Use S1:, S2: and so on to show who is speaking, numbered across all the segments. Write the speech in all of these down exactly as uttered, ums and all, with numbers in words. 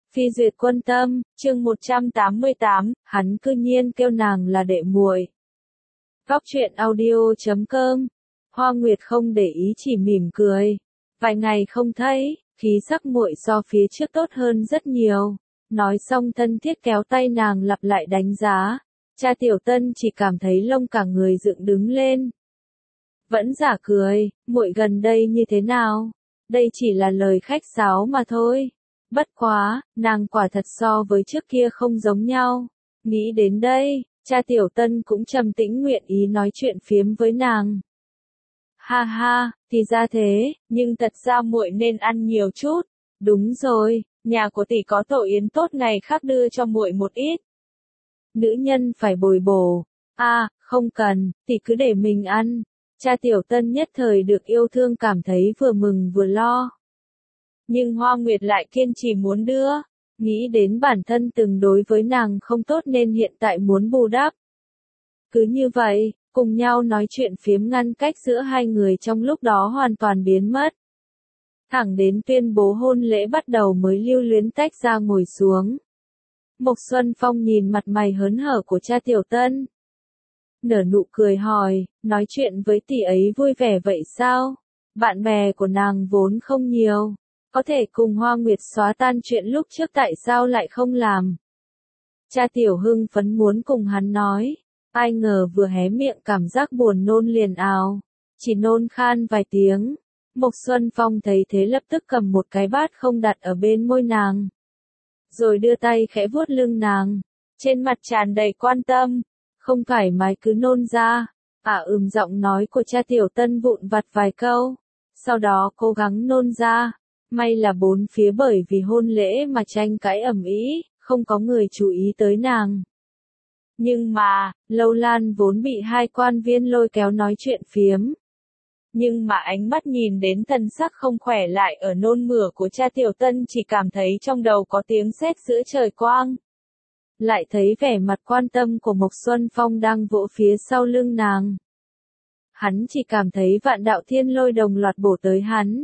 S1: Phi duyệt quân tâm, chương một trăm tám mươi tám, hắn cư nhiên kêu nàng là đệ muội. Góc truyện audio chấm com. Hoa Nguyệt không để ý chỉ mỉm cười. Vài ngày không thấy, khí sắc muội so phía trước tốt hơn rất nhiều. Nói xong thân thiết kéo tay nàng lặp lại đánh giá. Cha Tiểu Tân chỉ cảm thấy lông cả người dựng đứng lên. Vẫn giả cười, muội gần đây như thế nào? Đây chỉ là lời khách sáo mà thôi. Bất quá, nàng quả thật so với trước kia không giống nhau. Nghĩ đến đây, cha Tiểu Tân cũng trầm tĩnh nguyện ý nói chuyện phiếm với nàng. Ha ha, thì ra thế, nhưng thật ra muội nên ăn nhiều chút. Đúng rồi, nhà của tỷ có tổ yến tốt ngày khác đưa cho muội một ít. Nữ nhân phải bồi bổ. À, không cần, tỷ cứ để mình ăn. Cha Tiểu Tân nhất thời được yêu thương cảm thấy vừa mừng vừa lo. Nhưng Hoa Nguyệt lại kiên trì muốn đưa, nghĩ đến bản thân từng đối với nàng không tốt nên hiện tại muốn bù đắp. Cứ như vậy, cùng nhau nói chuyện phiếm ngăn cách giữa hai người trong lúc đó hoàn toàn biến mất. Thẳng đến tuyên bố hôn lễ bắt đầu mới lưu luyến tách ra ngồi xuống. Mộc Xuân Phong nhìn mặt mày hớn hở của cha Tiểu Tân. Nở nụ cười hỏi, nói chuyện với tỷ ấy vui vẻ vậy sao? Bạn bè của nàng vốn không nhiều. Có thể cùng Hoa Nguyệt xóa tan chuyện lúc trước tại sao lại không làm. Cha Tiểu hưng phấn muốn cùng hắn nói. Ai ngờ vừa hé miệng cảm giác buồn nôn liền ào. Chỉ nôn khan vài tiếng. Mộc Xuân Phong thấy thế lập tức cầm một cái bát không đặt ở bên môi nàng. Rồi đưa tay khẽ vuốt lưng nàng. Trên mặt tràn đầy quan tâm. Không phải mái cứ nôn ra. À ừm giọng nói của cha Tiểu Tân vụn vặt vài câu. Sau đó cố gắng nôn ra. May là bốn phía bởi vì hôn lễ mà tranh cãi ầm ĩ, không có người chú ý tới nàng. Nhưng mà, Lâu Lan vốn bị hai quan viên lôi kéo nói chuyện phiếm. Nhưng mà ánh mắt nhìn đến thần sắc không khỏe lại ở nôn mửa của cha Tiểu Tân chỉ cảm thấy trong đầu có tiếng sét giữa trời quang. Lại thấy vẻ mặt quan tâm của Mộc Xuân Phong đang vỗ phía sau lưng nàng. Hắn chỉ cảm thấy vạn đạo thiên lôi đồng loạt bổ tới hắn.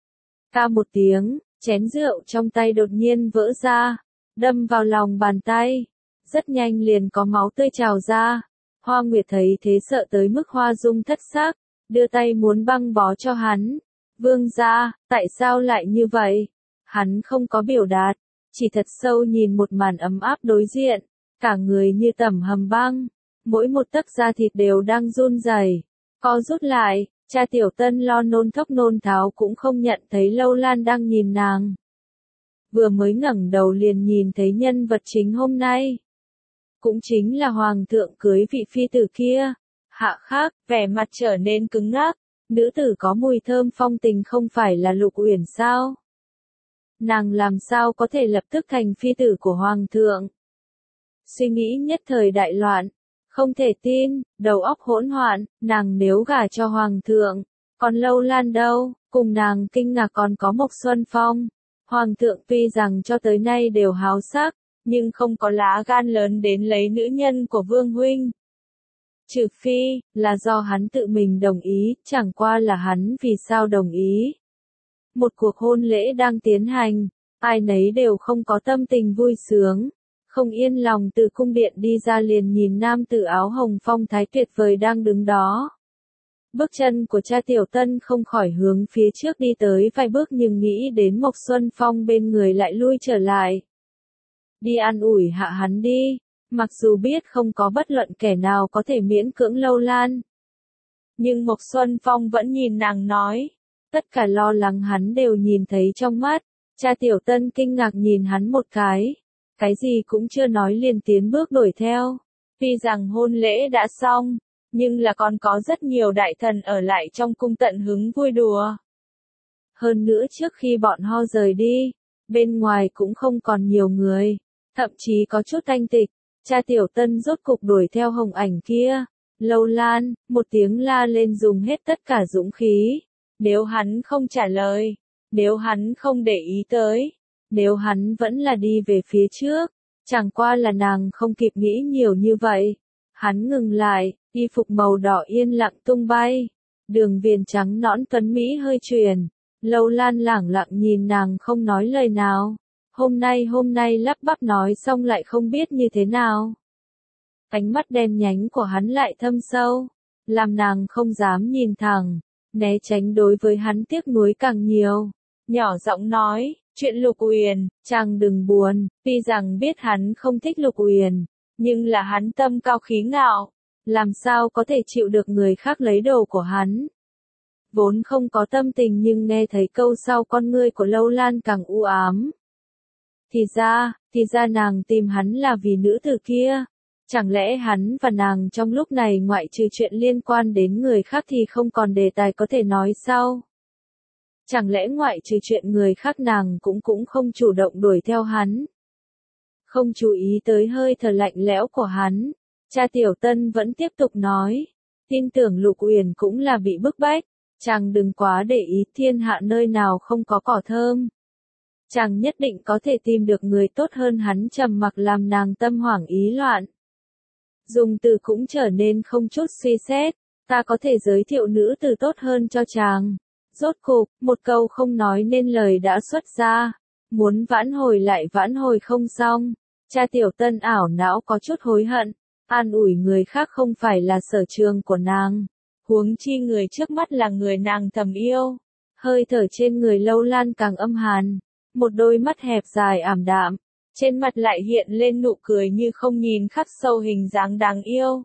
S1: Ca một tiếng, chén rượu trong tay đột nhiên vỡ ra, đâm vào lòng bàn tay. Rất nhanh liền có máu tươi trào ra. Hoa Nguyệt thấy thế sợ tới mức hoa dung thất sắc, đưa tay muốn băng bó cho hắn. Vương gia, tại sao lại như vậy? Hắn không có biểu đạt, chỉ thật sâu nhìn một màn ấm áp đối diện, cả người như tẩm hầm băng, mỗi một tấc da thịt đều đang run rẩy, co rút lại. Cha Tiểu Tân lo nôn thốc nôn tháo cũng không nhận thấy Lâu Lan đang nhìn nàng. Vừa mới ngẩng đầu liền nhìn thấy nhân vật chính hôm nay. Cũng chính là Hoàng thượng cưới vị phi tử kia. Hạ khắc, vẻ mặt trở nên cứng ngắc. Nữ tử có mùi thơm phong tình không phải là Lục Uyển sao? Nàng làm sao có thể lập tức thành phi tử của Hoàng thượng? Suy nghĩ nhất thời đại loạn. Không thể tin, đầu óc hỗn loạn, nàng nếu gả cho Hoàng thượng, còn Lâu Lan đâu, cùng nàng kinh ngạc còn có Mộc Xuân Phong. Hoàng thượng tuy rằng cho tới nay đều háo sắc, nhưng không có lá gan lớn đến lấy nữ nhân của Vương huynh. Trừ phi, là do hắn tự mình đồng ý, chẳng qua là hắn vì sao đồng ý. Một cuộc hôn lễ đang tiến hành, ai nấy đều không có tâm tình vui sướng. Không yên lòng từ cung điện đi ra liền nhìn nam tử áo hồng phong thái tuyệt vời đang đứng đó. Bước chân của cha Tiểu Tân không khỏi hướng phía trước đi tới vài bước nhưng nghĩ đến Mộc Xuân Phong bên người lại lui trở lại. Đi an ủi hạ hắn đi, mặc dù biết không có bất luận kẻ nào có thể miễn cưỡng Lâu Lan. Nhưng Mộc Xuân Phong vẫn nhìn nàng nói, tất cả lo lắng hắn đều nhìn thấy trong mắt, cha Tiểu Tân kinh ngạc nhìn hắn một cái. Cái gì cũng chưa nói liền tiến bước đuổi theo. Tuy rằng hôn lễ đã xong, nhưng là còn có rất nhiều đại thần ở lại trong cung tận hứng vui đùa. Hơn nữa trước khi bọn họ rời đi, bên ngoài cũng không còn nhiều người, thậm chí có chút thanh tịch. Cha Tiểu Tân rốt cục đuổi theo hồng ảnh kia. Lâu Lan, một tiếng la lên dùng hết tất cả dũng khí. Nếu hắn không trả lời, nếu hắn không để ý tới, nếu hắn vẫn là đi về phía trước, chẳng qua là nàng không kịp nghĩ nhiều như vậy. Hắn ngừng lại, y phục màu đỏ yên lặng tung bay. Đường viền trắng nõn tuấn Mỹ hơi chuyển. Lâu Lan lẳng lặng nhìn nàng không nói lời nào. Hôm nay hôm nay lắp bắp nói xong lại không biết như thế nào. Ánh mắt đen nhánh của hắn lại thâm sâu, làm nàng không dám nhìn thẳng, né tránh đối với hắn tiếc nuối càng nhiều. Nhỏ giọng nói, chuyện Lục Uyển, chàng đừng buồn, tuy rằng biết hắn không thích Lục Uyển, nhưng là hắn tâm cao khí ngạo, làm sao có thể chịu được người khác lấy đồ của hắn. Vốn không có tâm tình nhưng nghe thấy câu sau con ngươi của Lâu Lan càng u ám. Thì ra, thì ra nàng tìm hắn là vì nữ tử kia. Chẳng lẽ hắn và nàng trong lúc này ngoại trừ chuyện liên quan đến người khác thì không còn đề tài có thể nói sao? Chẳng lẽ ngoại trừ chuyện người khác nàng cũng cũng không chủ động đuổi theo hắn? Không chú ý tới hơi thở lạnh lẽo của hắn, cha Tiểu Tân vẫn tiếp tục nói, tin tưởng Lục Uyển cũng là bị bức bách, chàng đừng quá để ý, thiên hạ nơi nào không có cỏ thơm. Chàng nhất định có thể tìm được người tốt hơn hắn. Trầm mặc làm nàng tâm hoảng ý loạn. Dùng từ cũng trở nên không chút suy xét, ta có thể giới thiệu nữ tử tốt hơn cho chàng. Rốt cục, một câu không nói nên lời đã xuất ra, muốn vãn hồi lại vãn hồi không xong. Cha Tiểu Tân ảo não có chút hối hận, an ủi người khác không phải là sở trường của nàng, huống chi người trước mắt là người nàng thầm yêu. Hơi thở trên người Lâu Lan càng âm hàn, một đôi mắt hẹp dài ảm đạm, trên mặt lại hiện lên nụ cười như không nhìn khắc sâu hình dáng đáng yêu.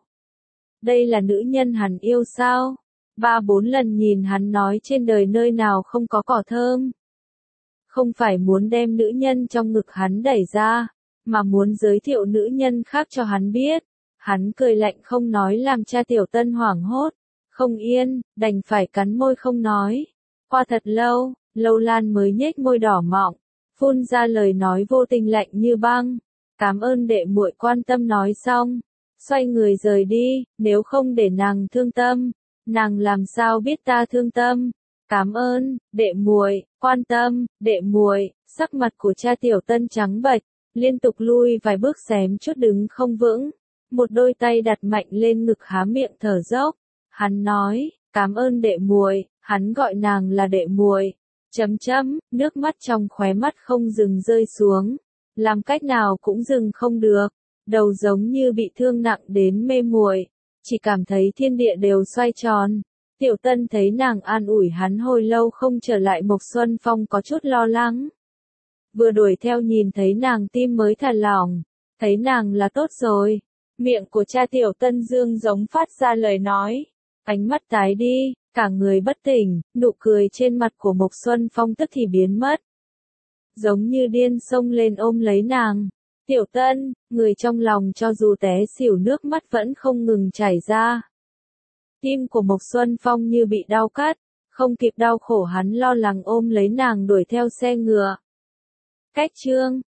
S1: Đây là nữ nhân hắn yêu sao? Ba bốn lần nhìn hắn nói trên đời nơi nào không có cỏ thơm. Không phải muốn đem nữ nhân trong ngực hắn đẩy ra, mà muốn giới thiệu nữ nhân khác cho hắn biết. Hắn cười lạnh không nói làm cha Tiểu Tân hoảng hốt, không yên, đành phải cắn môi không nói. Qua thật lâu, Lâu Lan mới nhếch môi đỏ mọng, phun ra lời nói vô tình lạnh như băng. Cảm ơn đệ muội quan tâm nói xong, xoay người rời đi, nếu không để nàng thương tâm, nàng làm sao biết ta thương tâm. Cảm ơn, đệ muội, quan tâm, đệ muội. Sắc mặt của cha Tiểu Tân trắng bệch, liên tục lui vài bước xém chút đứng không vững, một đôi tay đặt mạnh lên ngực há miệng thở dốc. Hắn nói, cảm ơn đệ muội, hắn gọi nàng là đệ muội. Chấm chấm, nước mắt trong khóe mắt không dừng rơi xuống, làm cách nào cũng dừng không được, đầu giống như bị thương nặng đến mê muội, chỉ cảm thấy thiên địa đều xoay tròn. Tiểu Tân thấy nàng an ủi hắn hồi lâu không trở lại, Mộc Xuân Phong có chút lo lắng. Vừa đuổi theo nhìn thấy nàng tim mới thả lỏng, thấy nàng là tốt rồi. Miệng của cha Tiểu Tân dương giống phát ra lời nói, ánh mắt tái đi, cả người bất tỉnh, nụ cười trên mặt của Mộc Xuân Phong tức thì biến mất. Giống như điên xông lên ôm lấy nàng. Tiểu Tân, người trong lòng cho dù té xỉu nước mắt vẫn không ngừng chảy ra. Tim của Mộc Xuân Phong như bị đau cắt, không kịp đau khổ hắn lo lắng ôm lấy nàng đuổi theo xe ngựa. Cách chương